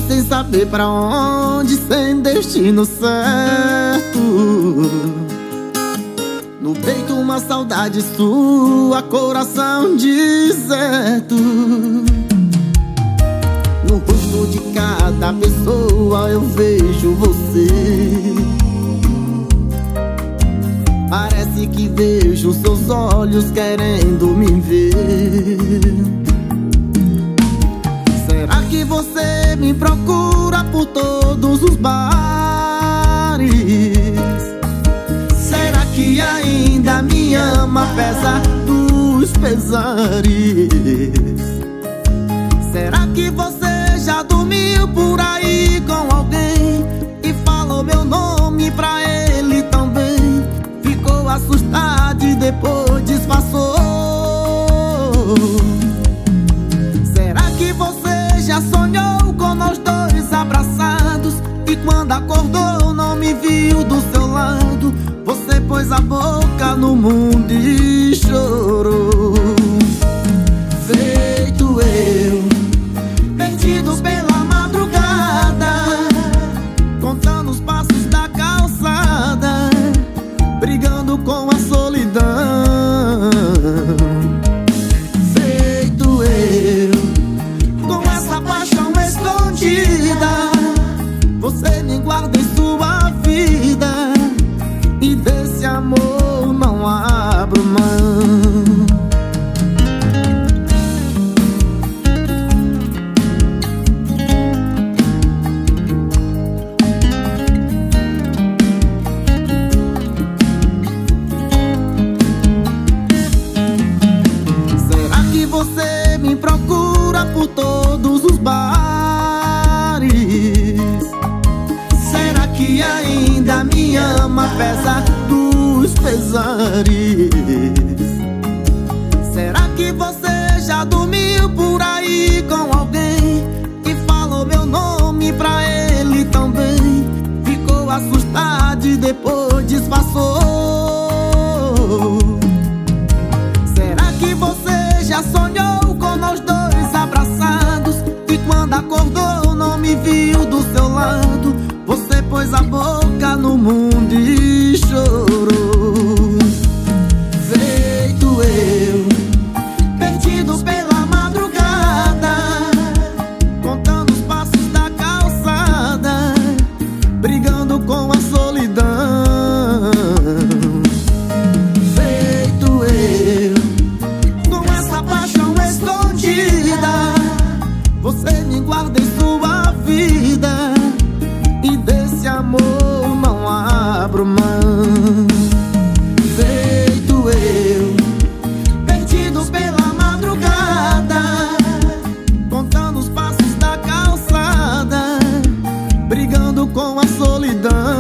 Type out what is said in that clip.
sem saber pra onde, sem destino certo. No peito uma saudade sua, coração deserto. No rosto de cada pessoa eu vejo você. Parece que vejo seus olhos querendo me ver. Será que você me procura por todos os bares? Será que ainda me ama apesar dos pesares? Será que você já dormiu por aí com alguém e falou meu nome pra ele também? Ficou assustado e depois disfarçou. Será que você já sonhou com nós dois abraçados e quando acordou não me viu do seu lado? Você pôs a boca no mundo e chorou. Feito eu, perdido pela madrugada, contando os passos da calçada, brigando com a solidão. Feito eu, com essa paixão escondida, você me guarda em sua vida e desse amor não abro mão. Você me procura por todos os bares. Será que ainda me ama apesar dos pesares? Será que você já dormiu por aí com alguém e falou meu nome pra ele também? Ficou assustado e depois disfarçou. Será que você já sonhou com nós dois abraçados e quando acordou não me viu do seu lado? Você pôs a boca no mundo e chorou. Feito eu, perdido pela madrugada, contando os passos da calçada, brigando com a solidão. Feito eu, você me guarda em sua vida e desse amor não abro mão. Feito eu, perdido pela madrugada, contando os passos da calçada, brigando com a solidão.